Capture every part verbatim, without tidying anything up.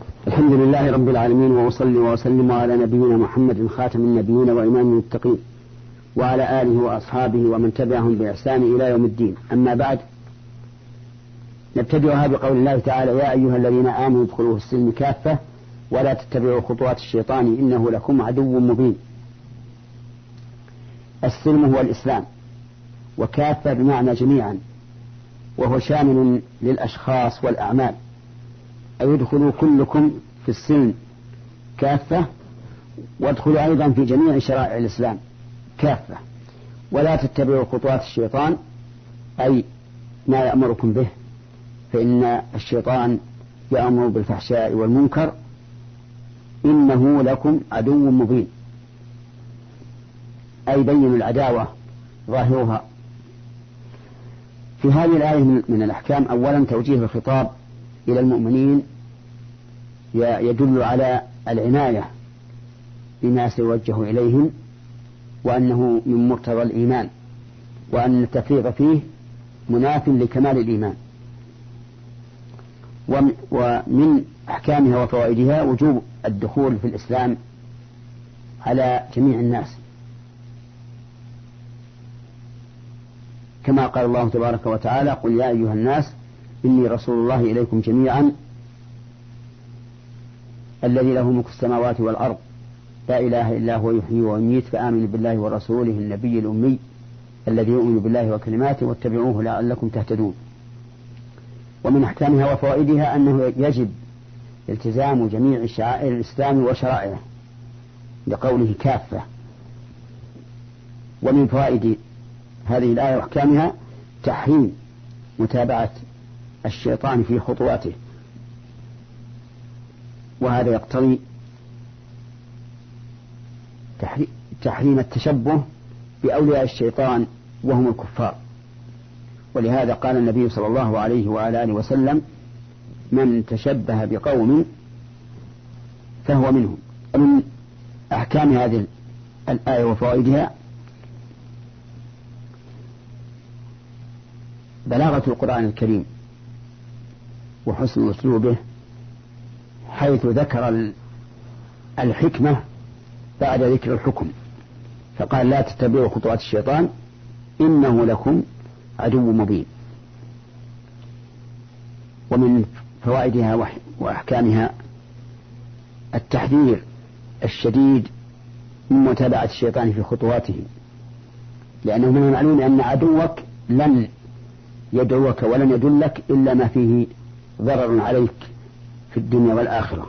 الحمد لله رب العالمين، وأصلي وأسلم على نبينا محمد خاتم النبيين وإمام المتقين، وعلى آله وأصحابه ومن تبعهم بإحسان إلى يوم الدين. أما بعد، نبتدئها بقول الله تعالى: يا أيها الذين آمنوا ادخلوا في السلم كافة ولا تتبعوا خطوات الشيطان إنه لكم عدو مبين. السلم هو الإسلام، وكافة بمعنى جميعا، وهو شامل للأشخاص والأعمال، أي ادخلوا كلكم في السلم كافة، وادخلوا أيضا في جميع شرائع الإسلام كافة، ولا تتبعوا خطوات الشيطان، أي ما يأمركم به، فإن الشيطان يأمر بالفحشاء والمنكر، إنه لكم عدو مبين، أي بين العداوة ظاهرها. في هذه الآية من الأحكام: أولا توجيه الخطاب إلى المؤمنين يدل على العناية بما سيوجه إليهم، وأنه من مقتضى الإيمان، وأن التفريط فيه مناف لكمال الإيمان. ومن أحكامها وفوائدها وجوب الدخول في الإسلام على جميع الناس، كما قال الله تبارك وتعالى: قل يا أيها الناس إني رسول الله إليكم جميعا الذي له ملك السماوات والأرض لا إله إلا هو يحيي ويميت فآمنوا بالله ورسوله النبي الأمي الذي يؤمن بالله وكلماته واتبعوه لعلكم تهتدون. ومن أحكامها وفوائدها أنه يجب التزام جميع شعائر الإسلام وشرائعه لقوله كافة. ومن فوائد هذه الآية وأحكامها تحريم متابعة الشيطان في خطواته، وهذا يقتضي تحريم التشبه بأولياء الشيطان وهم الكفار. ولهذا قال النبي صلى الله عليه وعلى آله وسلم: من تشبه بقوم فهو منهم. ومن أحكام هذه الآية وفوائدها بلاغة القرآن الكريم وحسن أسلوبه، حيث ذكر الحكمة بعد ذكر الحكم، فقال: لا تتبعوا خطوات الشيطان إنه لكم عدو مبين. ومن فوائدها وأحكامها التحذير الشديد من متابعة الشيطان في خطواته، لأنه من المعلوم أن عدوك لن يدعوك ولن يدلك إلا ما فيه ضرر عليك في الدنيا والآخرة.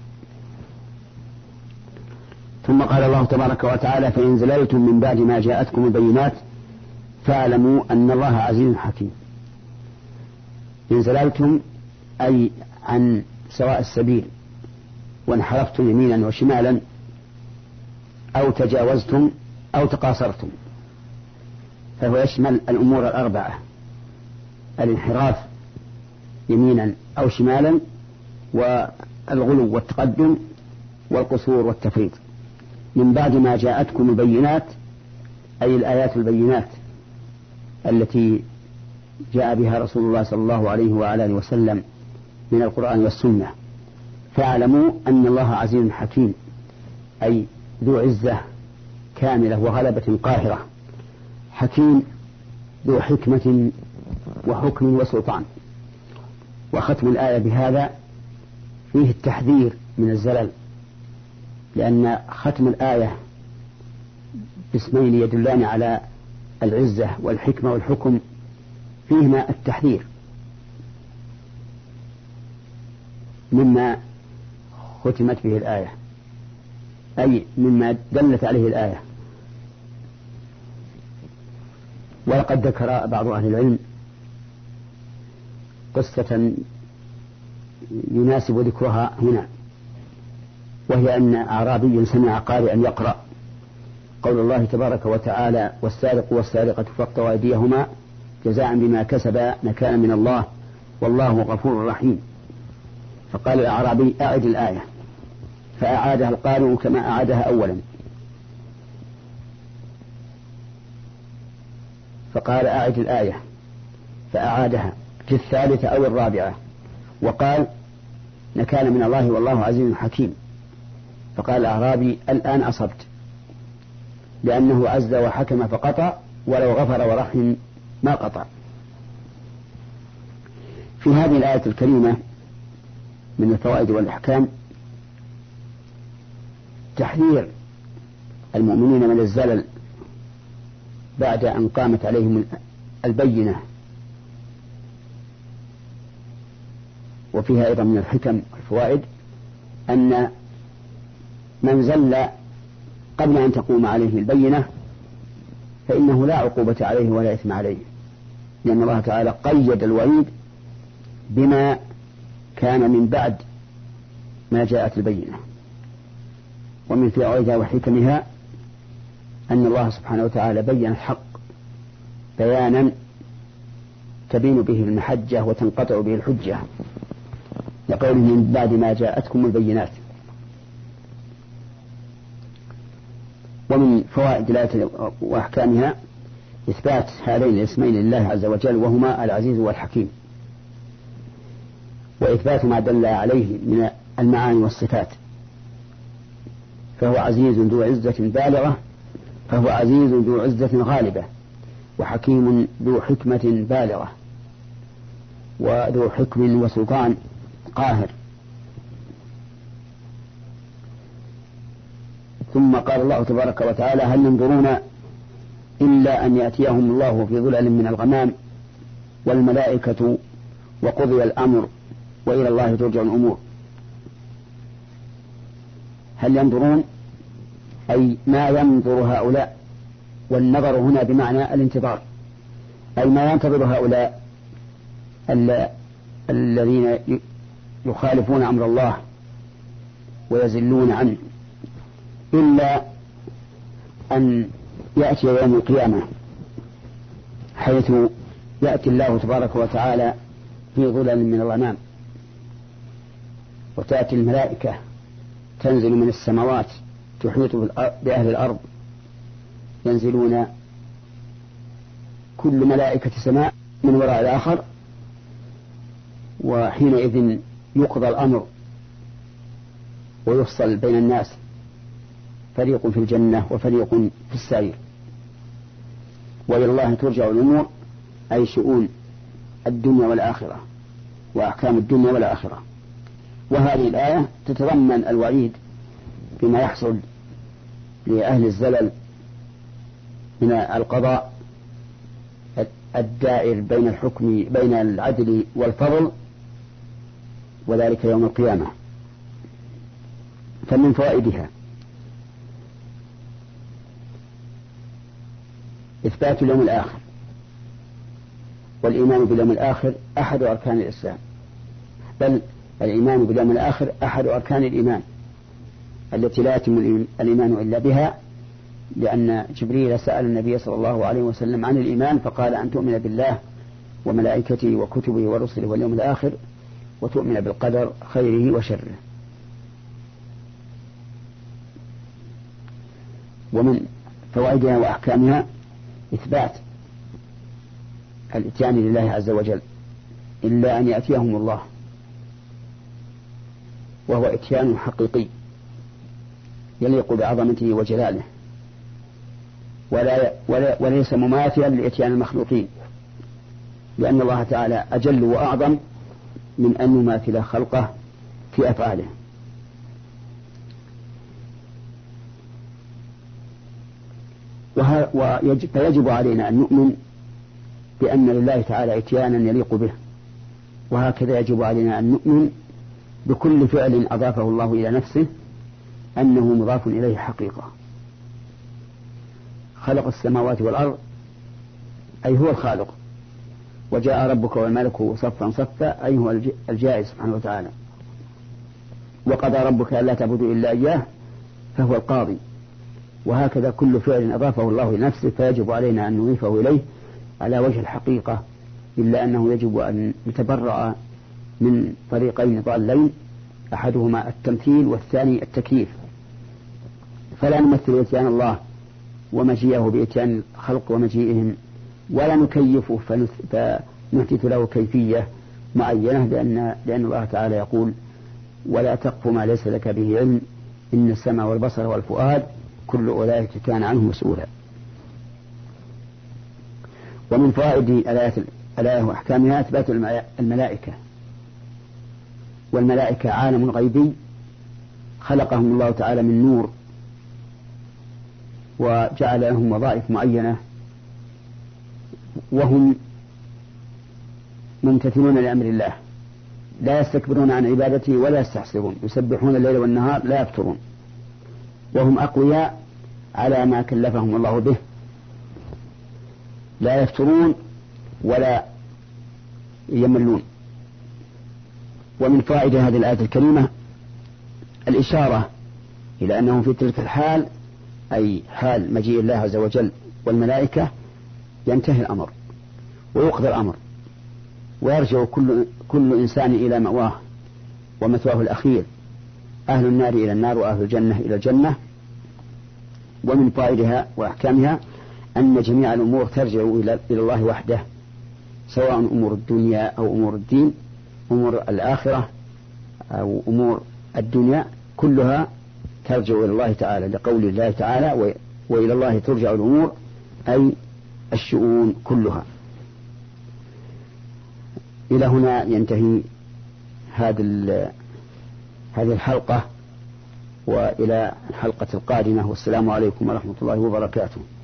ثم قال الله تبارك وتعالى: فإن زللتم من بعد ما جاءتكم البينات فاعلموا أن الله عزيز حكيم. إن زللتم أي عن سواء السبيل، وانحرفتم يمينا وشمالا، أو تجاوزتم أو تقاصرتم، فهو يشمل الأمور الأربعة: الانحراف يمينا أو شمالا، والغلو والتقدم، والقصور والتفريط. من بعد ما جاءتكم البينات أي الآيات البينات التي جاء بها رسول الله صلى الله عليه وعلى آله وسلم من القرآن والسنة. فاعلموا أن الله عزيز حكيم، أي ذو عزة كاملة وغلبة قاهرة، حكيم ذو حكمة وحكم وسلطان. وختم الآية بهذا فيه التحذير من الزلل، لأن ختم الآية باسمين يدلان على العزة والحكمة والحكم فيهما التحذير مما ختمت به الآية، أي مما دلت عليه الآية. ولقد ذكر بعض أهل العلم قصة يناسب ذكرها هنا، وهي أن أعرابي سمع قارئا يقرأ قول الله تبارك وتعالى: والسارق والسارقة فاقطعوا أيديهما جزاء بما كسبا نكالا من الله والله غفور رحيم. فقال الأعرابي: أعد الآية، فأعادها القارئ كما أعادها أولا، فقال: أعد الآية، فأعادها في الثالثة أو الرابعة، وقال: نكال من الله والله عزيز حكيم. فقال الأعرابي الآن أصبت، لأنه عز وحكم فقطع، ولو غفر ورحم ما قطع. في هذه الآية الكريمة من الفوائد والأحكام تحذير المؤمنين من الزلل بعد أن قامت عليهم البينة. وفيها أيضا من الحكم والفوائد أن من زل قبل أن تقوم عليه البينة فإنه لا عقوبة عليه ولا إثم عليه، لأن الله تعالى قيد الوعيد بما كان من بعد ما جاءت البينة. ومن فوائدها وحكمها أن الله سبحانه وتعالى بين الحق بيانا تبين به المحجة وتنقطع به الحجة، لقوله من بعد ما جاءتكم البينات. ومن فوائد الآية وأحكامها إثبات هذين الاسمين لله عز وجل، وهما العزيز والحكيم، وإثبات ما دل عليه من المعاني والصفات. فهو عزيز ذو عزة بالغة، فهو عزيز ذو عزة غالبة، وحكيم ذو حكمة بالغة، وذو حكم وسلطان قاهر. ثم قال الله تبارك وتعالى هل ينظرون إلا أن يأتيهم الله في ظلل من الغمام والملائكة وقضي الأمر وإلى الله ترجع الأمور. هل ينظرون أي ما ينظر هؤلاء، والنظر هنا بمعنى الانتظار، أي ما ينتظر هؤلاء الذين يخالفون أمر الله ويزلون عنه إلا أن يأتي يوم القيامة، حيث يأتي الله تبارك وتعالى في ظلل من الغمام، وتأتي الملائكة تنزل من السماوات تحيط بأهل الأرض، ينزلون كل ملائكة سماء من وراء الآخر، وحينئذ يقضى الأمر ويفصل بين الناس، فريق في الجنة وفريق في السعير. وإلى الله ترجع الأمور أي شؤون الدنيا والآخرة وأحكام الدنيا والآخرة. وهذه الآية تتضمن الوعيد بما يحصل لأهل الزلل من القضاء الدائر بين الحكم بين العدل والفضل، وذلك يوم القيامة. فمن فوائدها إثبات اليوم الآخر، والإيمان باليوم الآخر أحد أركان الإسلام، بل الإيمان باليوم الآخر أحد أركان الإيمان التي لا يتم الإيمان إلا بها، لأن جبريل سأل النبي صلى الله عليه وسلم عن الإيمان فقال أن تؤمن بالله وملائكته وكتبه ورسله واليوم الآخر وتؤمن بالقدر خيره وشره. ومن فوائدها وأحكامها إثبات الإتيان لله عز وجل إلا أن يأتيهم الله، وهو إتيان حقيقي يليق بعظمته وجلاله، ولا ولا وليس مماثلا لإتيان المخلوقين، لأن الله تعالى أجل وأعظم من أن يماثل خلقه في أفعاله. فيجب علينا أن نؤمن بأن لله تعالى إتيانا يليق به، وهكذا يجب علينا أن نؤمن بكل فعل أضافه الله إلى نفسه أنه مضاف إليه حقيقة. خلق السماوات والأرض أي هو الخالق، وجاء ربك والملك صفا صفا أي هو الجائز سبحانه وتعالى، وقضى ربك ألا تعبدوا إلا إياه فهو القاضي. وهكذا كل فعل أضافه الله لنفسه فيجب علينا أن نضيفه إليه على وجه الحقيقة، إلا أنه يجب أن نتبرأ من طريقين ضالين، أحدهما التمثيل والثاني التكييف. فلا نمثل إتيان الله ومجيئه بإتيان الخلق ومجيئهم، ولا نكيفه فنثبت له كيفية معينة، لأن, لأن الله تعالى يقول ولا تقف ما ليس لك به علم إن السمع والبصر والفؤاد كل أولئك كان عنه مسؤولا. ومن فوائد الآية وأحكامها إثبات الملائكة، والملائكة عالم غيبي خلقهم الله تعالى من نور وجعل لهم وظائف معينة، وهم ممتثلون لأمر الله لا يستكبرون عن عبادته ولا يستحسرون، يسبحون الليل والنهار لا يفترون، وهم أقوياء على ما كلفهم الله به، لا يفترون ولا يملون. ومن فائدة هذه الآية الكريمة الإشارة إلى أنهم في تلك الحال، أي حال مجيء الله عز وجل والملائكة، ينتهي الأمر ويقضى الأمر ويرجع كل, كل إنسان إلى مأواه ومثواه الأخير، أهل النار إلى النار وأهل الجنة إلى الجنة. ومن فائدها وأحكامها أن جميع الأمور ترجع إلى الله وحده، سواء أمور الدنيا أو أمور الدين، أمور الآخرة أو أمور الدنيا، كلها ترجع إلى الله تعالى، لقول الله تعالى وإلى الله ترجع الأمور، أي الشؤون كلها. إلى هنا ينتهي هذه هذه الحلقة، وإلى الحلقة القادمة، والسلام عليكم ورحمة الله وبركاته.